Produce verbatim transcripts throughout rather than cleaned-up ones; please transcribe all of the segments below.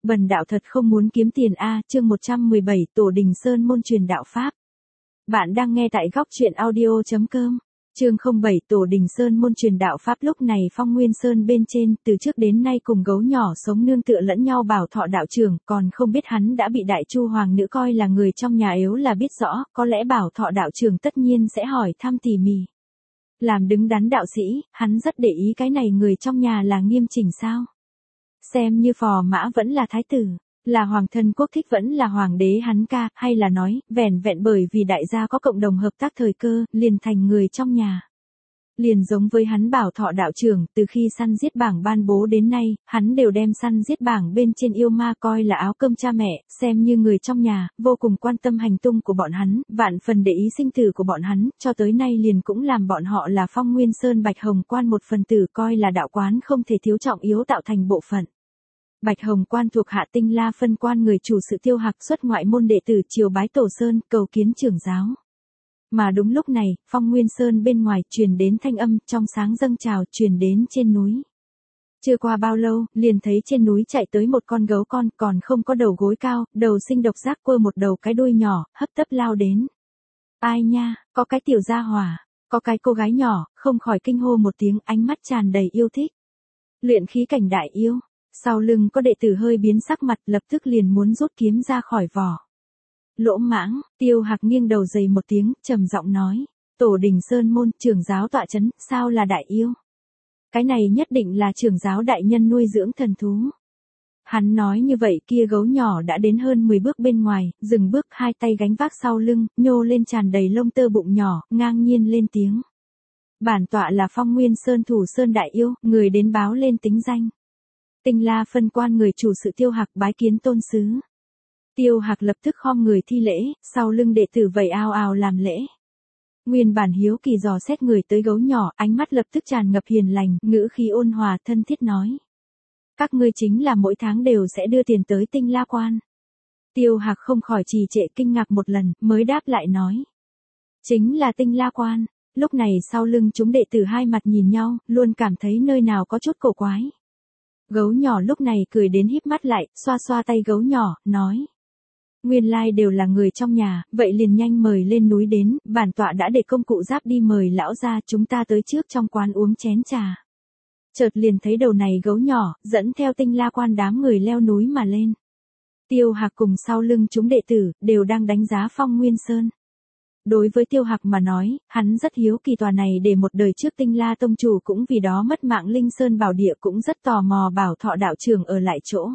Bần đạo thật không muốn kiếm tiền a, chương một trăm mười bảy, Tổ Đình Sơn môn truyền đạo pháp. Bạn đang nghe tại góc truyện audio chấm com. Chương không bảy, Tổ Đình Sơn môn truyền đạo pháp. Lúc này Phong Nguyên Sơn bên trên, từ trước đến nay cùng gấu nhỏ sống nương tựa lẫn nhau Bảo Thọ đạo trưởng, còn không biết hắn đã bị Đại Chu hoàng nữ coi là người trong nhà, yếu là biết rõ, có lẽ Bảo Thọ đạo trưởng tất nhiên sẽ hỏi thăm tỉ mỉ. Làm đứng đắn đạo sĩ, hắn rất để ý cái này người trong nhà là nghiêm chỉnh sao? Xem như phò mã vẫn là thái tử, là hoàng thân quốc thích vẫn là hoàng đế hắn ca, hay là nói, vẻn vẹn bởi vì đại gia có cộng đồng hợp tác thời cơ, liền thành người trong nhà. Liền giống với hắn Bảo Thọ đạo trưởng, từ khi săn giết bảng ban bố đến nay, hắn đều đem săn giết bảng bên trên yêu ma coi là áo cơm cha mẹ, xem như người trong nhà, vô cùng quan tâm hành tung của bọn hắn, vạn phần để ý sinh tử của bọn hắn, cho tới nay liền cũng làm bọn họ là Phong Nguyên Sơn Bạch Hồng Quan một phần tử, coi là đạo quán không thể thiếu trọng yếu tạo thành bộ phận. Bạch Hồng Quan thuộc hạ Tinh La phân quan người chủ sự Tiêu Hạc xuất ngoại môn đệ tử triều bái Tổ Sơn, cầu kiến trưởng giáo. Mà đúng lúc này, Phong Nguyên Sơn bên ngoài truyền đến thanh âm trong sáng dâng trào truyền đến trên núi. Chưa qua bao lâu, liền thấy trên núi chạy tới một con gấu con, còn không có đầu gối cao, đầu sinh độc giác, quơ một đầu cái đuôi nhỏ, hấp tấp lao đến. Ai nha, có cái tiểu gia hỏa, có cái cô gái nhỏ, không khỏi kinh hô một tiếng, ánh mắt tràn đầy yêu thích. Luyện khí cảnh đại yêu. Sau lưng có đệ tử hơi biến sắc mặt, lập tức liền muốn rút kiếm ra khỏi vỏ. Lỗ mãng, Tiêu Hạc nghiêng đầu dày một tiếng, trầm giọng nói. Tổ Đình Sơn môn, trưởng giáo tọa chấn, sao là đại yêu? Cái này nhất định là trưởng giáo đại nhân nuôi dưỡng thần thú. Hắn nói như vậy, kia gấu nhỏ đã đến hơn mười bước bên ngoài, dừng bước, hai tay gánh vác sau lưng, nhô lên tràn đầy lông tơ bụng nhỏ, ngang nhiên lên tiếng. Bản tọa là Phong Nguyên Sơn thủ Sơn đại yêu, người đến báo lên tính danh. Tinh La phân quan người chủ sự Tiêu Hạc bái kiến tôn sứ. Tiêu Hạc lập tức khom người thi lễ, sau lưng đệ tử vây ào ào làm lễ. Nguyên bản hiếu kỳ dò xét người tới gấu nhỏ, ánh mắt lập tức tràn ngập hiền lành, ngữ khí ôn hòa thân thiết nói. Các ngươi chính là mỗi tháng đều sẽ đưa tiền tới Tinh La quan. Tiêu Hạc không khỏi trì trệ kinh ngạc một lần, mới đáp lại nói. Chính là Tinh La quan. Lúc này sau lưng chúng đệ tử hai mặt nhìn nhau, luôn cảm thấy nơi nào có chút cổ quái. Gấu nhỏ lúc này cười đến híp mắt lại, xoa xoa tay gấu nhỏ, nói. Nguyên lai đều là người trong nhà, vậy liền nhanh mời lên núi đến, bản tọa đã để công cụ giáp đi mời lão ra, chúng ta tới trước trong quán uống chén trà. Chợt liền thấy đầu này gấu nhỏ, dẫn theo Tinh La quan đám người leo núi mà lên. Tiêu Hạc cùng sau lưng chúng đệ tử, đều đang đánh giá Phong Nguyên Sơn. Đối với Tiêu Hạc mà nói, hắn rất hiếu kỳ tòa này để một đời trước Tinh La tông chủ cũng vì đó mất mạng Linh Sơn bảo địa, cũng rất tò mò Bảo Thọ đạo trưởng ở lại chỗ.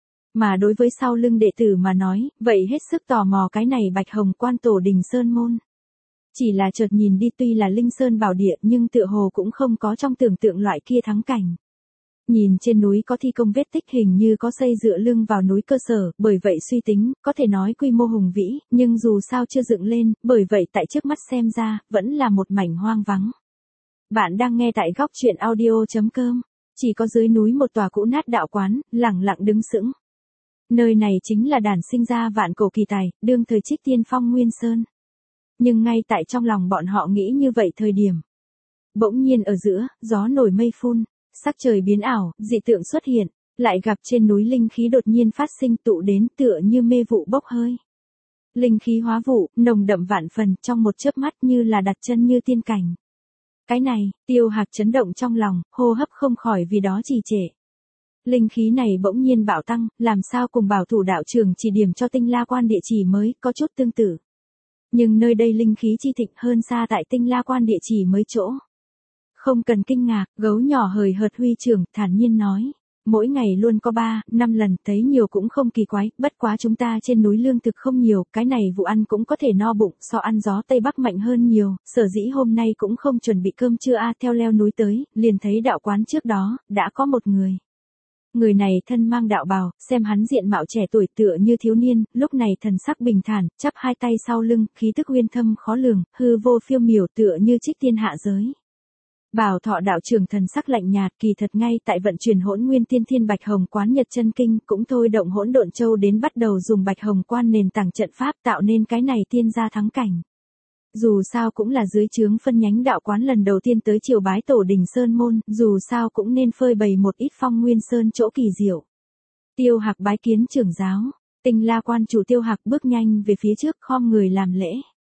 Mà đối với sau lưng đệ tử mà nói, vậy hết sức tò mò cái này Bạch Hồng Quan Tổ Đình Sơn môn. Chỉ là chợt nhìn đi, tuy là Linh Sơn bảo địa nhưng tựa hồ cũng không có trong tưởng tượng loại kia thắng cảnh. Nhìn trên núi có thi công vết tích, hình như có xây dựa lưng vào núi cơ sở, bởi vậy suy tính, có thể nói quy mô hùng vĩ, nhưng dù sao chưa dựng lên, bởi vậy tại trước mắt xem ra, vẫn là một mảnh hoang vắng. Bạn đang nghe tại góc truyện audio chấm com, chỉ có dưới núi một tòa cũ nát đạo quán, lẳng lặng đứng sững. Nơi này chính là đản sinh ra vạn cổ kỳ tài, đương thời Trích Tiên Phong Nguyên Sơn. Nhưng ngay tại trong lòng bọn họ nghĩ như vậy thời điểm. Bỗng nhiên ở giữa, gió nổi mây phun. Sắc trời biến ảo, dị tượng xuất hiện, lại gặp trên núi linh khí đột nhiên phát sinh tụ đến tựa như mê vụ bốc hơi. Linh khí hóa vụ, nồng đậm vạn phần, trong một chớp mắt như là đặt chân như tiên cảnh. Cái này, Tiêu Hạc chấn động trong lòng, hô hấp không khỏi vì đó trì trệ. Linh khí này bỗng nhiên bạo tăng, làm sao cùng Bảo Thủ đạo trưởng chỉ điểm cho Tinh La quan địa chỉ mới có chút tương tự. Nhưng nơi đây linh khí chi thịnh hơn xa tại Tinh La quan địa chỉ mới chỗ. Không cần kinh ngạc, gấu nhỏ hời hợt huy trưởng, thản nhiên nói. Mỗi ngày luôn có ba, năm lần, thấy nhiều cũng không kỳ quái, bất quá chúng ta trên núi lương thực không nhiều, cái này vụ ăn cũng có thể no bụng, so ăn gió Tây Bắc mạnh hơn nhiều, sở dĩ hôm nay cũng không chuẩn bị cơm trưa a. Theo leo núi tới, liền thấy đạo quán trước đó, đã có một người. Người này thân mang đạo bào, xem hắn diện mạo trẻ tuổi tựa như thiếu niên, lúc này thần sắc bình thản, chắp hai tay sau lưng, khí tức uyên thâm khó lường, hư vô phiêu miểu tựa như Trích Tiên hạ giới. Bảo Thọ đạo trưởng thần sắc lạnh nhạt, kỳ thật ngay tại vận chuyển Hỗn Nguyên Tiên Thiên Bạch Hồng Quán Nhật Chân Kinh, cũng thôi động Hỗn Độn Châu đến bắt đầu dùng Bạch Hồng Quan nền tảng trận pháp tạo nên cái này tiên gia thắng cảnh. Dù sao cũng là dưới trướng phân nhánh đạo quán lần đầu tiên tới triều bái Tổ Đình Sơn môn, dù sao cũng nên phơi bày một ít Phong Nguyên Sơn chỗ kỳ diệu. Tiêu Hạc bái kiến trưởng giáo. Tinh La Quan chủ Tiêu Hạc bước nhanh về phía trước khom người làm lễ.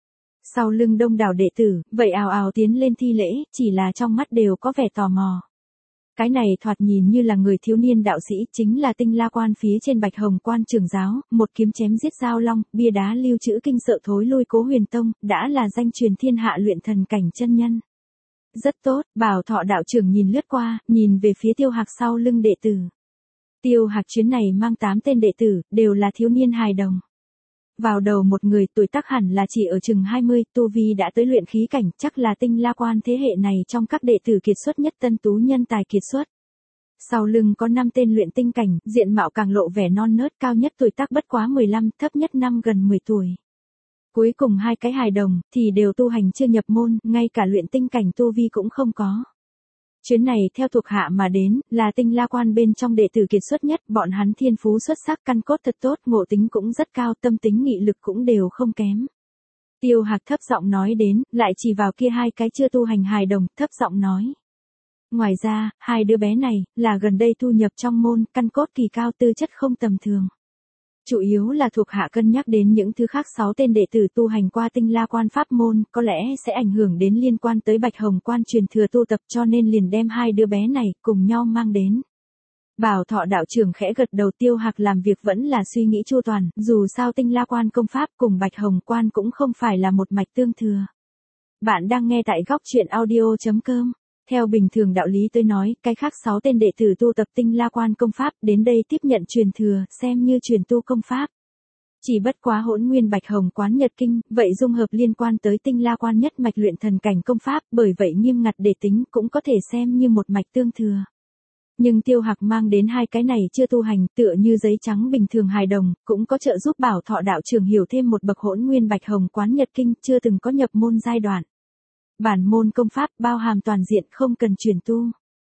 Sau lưng đông đảo đệ tử, vậy ào ào tiến lên thi lễ, chỉ là trong mắt đều có vẻ tò mò. Cái này thoạt nhìn như là người thiếu niên đạo sĩ, chính là Tinh La Quan phía trên Bạch Hồng Quan trưởng giáo, một kiếm chém giết giao long, bia đá lưu trữ kinh sợ thối lui Cố Huyền Tông, đã là danh truyền thiên hạ luyện thần cảnh chân nhân. Rất tốt, Bảo Thọ đạo trưởng nhìn lướt qua, nhìn về phía Tiêu Hạc sau lưng đệ tử. Tiêu Hạc chuyến này mang tám tên đệ tử, đều là thiếu niên hài đồng. Vào đầu một người tuổi tác hẳn là chỉ ở chừng hai mươi, tu vi đã tới luyện khí cảnh, chắc là Tinh La Quan thế hệ này trong các đệ tử kiệt xuất nhất, tân tú nhân tài kiệt xuất. Sau lưng có năm tên luyện tinh cảnh, diện mạo càng lộ vẻ non nớt, cao nhất tuổi tác bất quá mười lăm, thấp nhất năm gần mười tuổi. Cuối cùng hai cái hài đồng thì đều tu hành chưa nhập môn, ngay cả luyện tinh cảnh tu vi cũng không có. Chuyến này theo thuộc hạ mà đến, là Tinh La Quan bên trong đệ tử kiệt xuất nhất, bọn hắn thiên phú xuất sắc, căn cốt thật tốt, ngộ tính cũng rất cao, tâm tính nghị lực cũng đều không kém. Tiêu Hạc thấp giọng nói đến, lại chỉ vào kia hai cái chưa tu hành hài đồng, thấp giọng nói. Ngoài ra, hai đứa bé này, là gần đây thu nhập trong môn, căn cốt kỳ cao, tư chất không tầm thường. Chủ yếu là thuộc hạ cân nhắc đến những thứ khác, sáu tên đệ tử tu hành qua Tinh La Quan pháp môn, có lẽ sẽ ảnh hưởng đến liên quan tới Bạch Hồng Quan truyền thừa tu tập, cho nên liền đem hai đứa bé này cùng nhau mang đến. Bảo Thọ đạo trưởng khẽ gật đầu. Tiêu Hạc làm việc vẫn là suy nghĩ chu toàn, dù sao Tinh La Quan công pháp cùng Bạch Hồng Quan cũng không phải là một mạch tương thừa. Bạn đang nghe tại góc truyện audio chấm com. Theo bình thường đạo lý tới nói, cái khác sáu tên đệ tử tu tập Tinh La Quan công pháp đến đây tiếp nhận truyền thừa, xem như truyền tu công pháp. Chỉ bất quá Hỗn Nguyên Bạch Hồng Quán Nhật Kinh, vậy dung hợp liên quan tới Tinh La Quan nhất mạch luyện thần cảnh công pháp, bởi vậy nghiêm ngặt để tính cũng có thể xem như một mạch tương thừa. Nhưng Tiêu Hạc mang đến hai cái này chưa tu hành, tựa như giấy trắng bình thường hài đồng, cũng có trợ giúp Bảo Thọ đạo trưởng hiểu thêm một bậc Hỗn Nguyên Bạch Hồng Quán Nhật Kinh, chưa từng có nhập môn giai đoạn. Bản môn công pháp bao hàm toàn diện, không cần chuyển tu.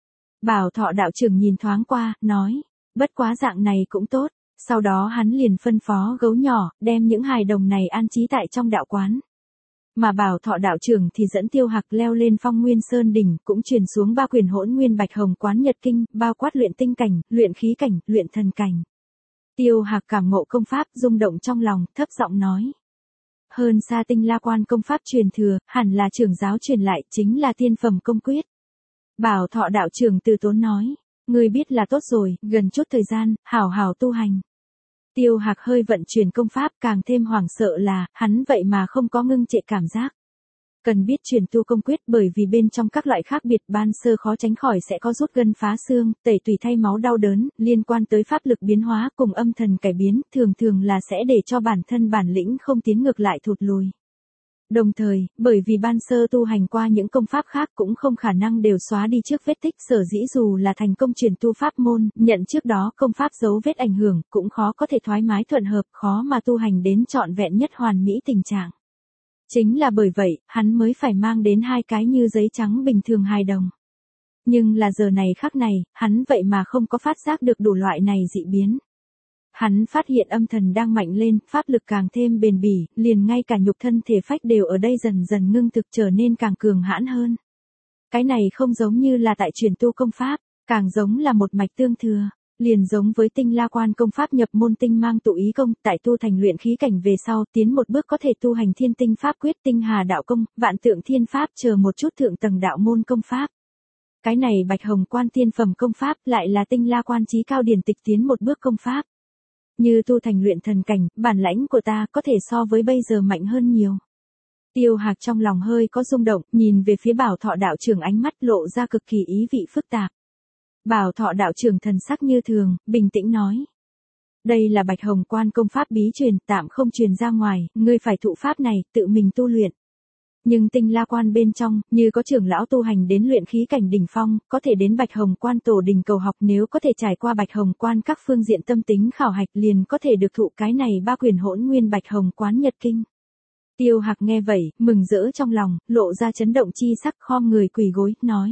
Bảo Thọ đạo trưởng nhìn thoáng qua, nói, bất quá dạng này cũng tốt. Sau đó hắn liền phân phó gấu nhỏ, đem những hài đồng này an trí tại trong đạo quán. Mà Bảo Thọ đạo trưởng thì dẫn Tiêu Hạc leo lên Phong Nguyên Sơn đỉnh, cũng truyền xuống ba quyển Hỗn Nguyên Bạch Hồng Quán Nhật Kinh, bao quát luyện tinh cảnh, luyện khí cảnh, luyện thần cảnh. Tiêu Hạc cảm ngộ công pháp, rung động trong lòng, thấp giọng nói. Hơn xa Tinh La Quan công pháp truyền thừa, hẳn là trưởng giáo truyền lại, chính là tiên phẩm công quyết. Bảo Thọ đạo trưởng từ tốn nói, ngươi biết là tốt rồi, gần chút thời gian, hảo hảo tu hành. Tiêu Hạc hơi vận chuyển công pháp, càng thêm hoảng sợ là, hắn vậy mà không có ngưng trệ cảm giác. Cần biết truyền tu công quyết, bởi vì bên trong các loại khác biệt, ban sơ khó tránh khỏi sẽ có rút gân phá xương, tẩy tùy thay máu đau đớn, liên quan tới pháp lực biến hóa cùng âm thần cải biến, thường thường là sẽ để cho bản thân bản lĩnh không tiến ngược lại thụt lùi. Đồng thời, bởi vì ban sơ tu hành qua những công pháp khác cũng không khả năng đều xóa đi trước vết tích, sở dĩ dù là thành công truyền tu pháp môn, nhận trước đó công pháp dấu vết ảnh hưởng, cũng khó có thể thoải mái thuận hợp, khó mà tu hành đến trọn vẹn nhất hoàn mỹ tình trạng. Chính là bởi vậy, hắn mới phải mang đến hai cái như giấy trắng bình thường hài đồng. Nhưng là giờ này khắc này, hắn vậy mà không có phát giác được đủ loại này dị biến. Hắn phát hiện âm thần đang mạnh lên, pháp lực càng thêm bền bỉ, liền ngay cả nhục thân thể phách đều ở đây dần dần ngưng thực, trở nên càng cường hãn hơn. Cái này không giống như là tại truyền tu công pháp, càng giống là một mạch tương thừa. Liền giống với Tinh La Quan công pháp nhập môn tinh mang tụ ý công, tại tu thành luyện khí cảnh về sau, tiến một bước có thể tu hành thiên tinh pháp quyết, tinh hà đạo công, vạn tượng thiên pháp, chờ một chút thượng tầng đạo môn công pháp. Cái này Bạch Hồng Quan tiên phẩm công pháp lại là Tinh La Quan chí cao điển tịch tiến một bước công pháp. Như tu thành luyện thần cảnh, bản lãnh của ta có thể so với bây giờ mạnh hơn nhiều. Tiêu Hạc trong lòng hơi có rung động, nhìn về phía Bảo Thọ đạo trưởng, ánh mắt lộ ra cực kỳ ý vị phức tạp. Bảo Thọ đạo trưởng thần sắc như thường, bình tĩnh nói. Đây là Bạch Hồng Quan công pháp bí truyền, tạm không truyền ra ngoài, ngươi phải thụ pháp này, tự mình tu luyện. Nhưng Tinh La Quan bên trong, như có trưởng lão tu hành đến luyện khí cảnh đỉnh phong, có thể đến Bạch Hồng Quan tổ đình cầu học, nếu có thể trải qua Bạch Hồng Quan các phương diện tâm tính khảo hạch, liền có thể được thụ cái này ba quyển Hỗn Nguyên Bạch Hồng Quán Nhật Kinh. Tiêu Hạc nghe vậy, mừng rỡ trong lòng, lộ ra chấn động chi sắc, khom người quỳ gối, nói.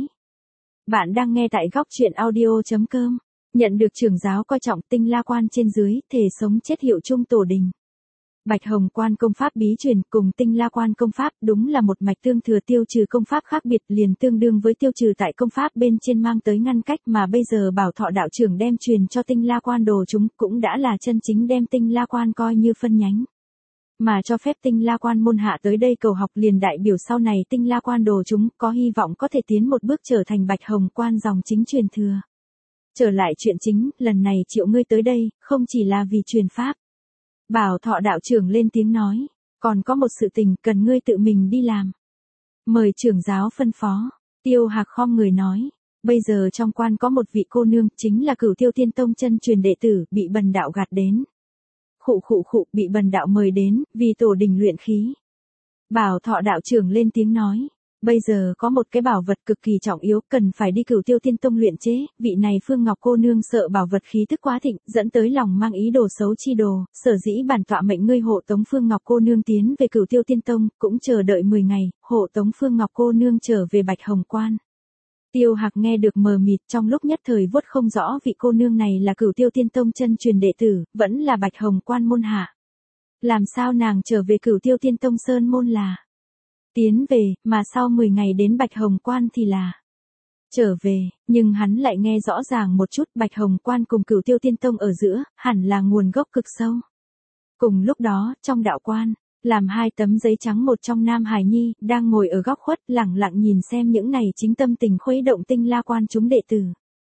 Bạn đang nghe tại góc truyện audio chấm com. Nhận được trưởng giáo coi trọng, Tinh La Quan trên dưới, thề sống chết hiệu chung tổ đình. Bạch Hồng Quan công pháp bí truyền cùng Tinh La Quan công pháp đúng là một mạch tương thừa, tiêu trừ công pháp khác biệt liền tương đương với tiêu trừ tại công pháp bên trên mang tới ngăn cách, mà bây giờ Bảo Thọ đạo trưởng đem truyền cho Tinh La Quan đồ chúng cũng đã là chân chính đem Tinh La Quan coi như phân nhánh. Mà cho phép Tinh La Quan môn hạ tới đây cầu học liền đại biểu sau này Tinh La Quan đồ chúng có hy vọng có thể tiến một bước trở thành Bạch Hồng Quan dòng chính truyền thừa. Trở lại chuyện chính, lần này triệu ngươi tới đây, không chỉ là vì truyền pháp. Bảo Thọ đạo trưởng lên tiếng nói, còn có một sự tình cần ngươi tự mình đi làm. Mời trưởng giáo phân phó. Tiêu Hạc khom người nói, bây giờ trong quan có một vị cô nương, chính là Cửu Tiêu Tiên Tông chân truyền đệ tử, bị bần đạo gạt đến. Khụ khụ khụ, bị bần đạo mời đến, vì tổ đình luyện khí. Bảo Thọ đạo trưởng lên tiếng nói, bây giờ có một cái bảo vật cực kỳ trọng yếu, cần phải đi Cửu Tiêu Tiên Tông luyện chế, vị này Phương Ngọc cô nương sợ bảo vật khí tức quá thịnh, dẫn tới lòng mang ý đồ xấu chi đồ, sở dĩ bản tọa mệnh ngươi hộ tống Phương Ngọc cô nương tiến về Cửu Tiêu Tiên Tông, cũng chờ đợi mười ngày, hộ tống Phương Ngọc cô nương trở về Bạch Hồng Quan. Tiêu Hạc nghe được mờ mịt, trong lúc nhất thời vuốt không rõ vị cô nương này là Cửu Tiêu Tiên Tông chân truyền đệ tử, vẫn là Bạch Hồng Quan môn hạ. Làm sao nàng trở về Cửu Tiêu Tiên Tông sơn môn là tiến về, mà sau mười ngày đến Bạch Hồng Quan thì là trở về, nhưng hắn lại nghe rõ ràng một chút, Bạch Hồng Quan cùng Cửu Tiêu Tiên Tông ở giữa, hẳn là nguồn gốc cực sâu. Cùng lúc đó, trong đạo quan, làm hai tấm giấy trắng, một trong Nam Hải Nhi, đang ngồi ở góc khuất, lẳng lặng nhìn xem những này chính tâm tình khuấy động Tinh La Quan chúng đệ tử.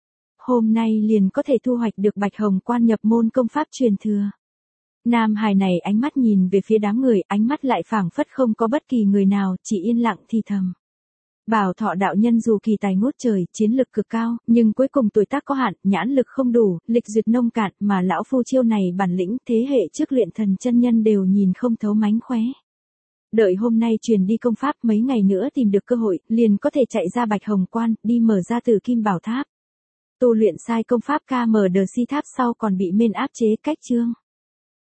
Hôm nay liền có thể thu hoạch được Bạch Hồng Quan nhập môn công pháp truyền thừa. Nam Hải này ánh mắt nhìn về phía đám người, ánh mắt lại phảng phất không có bất kỳ người nào, chỉ yên lặng thì thầm. Bảo Thọ đạo nhân dù kỳ tài ngút trời, chiến lực cực cao, nhưng cuối cùng tuổi tác có hạn, nhãn lực không đủ, lịch duyệt nông cạn, mà lão phu chiêu này bản lĩnh, thế hệ trước luyện thần chân nhân đều nhìn không thấu mánh khóe. Đợi hôm nay truyền đi công pháp, mấy ngày nữa tìm được cơ hội, liền có thể chạy ra Bạch Hồng Quan, đi mở ra Tử Kim Bảo Tháp. Tu luyện sai công pháp ca em đê xê tháp sau còn bị mên áp chế cách chương.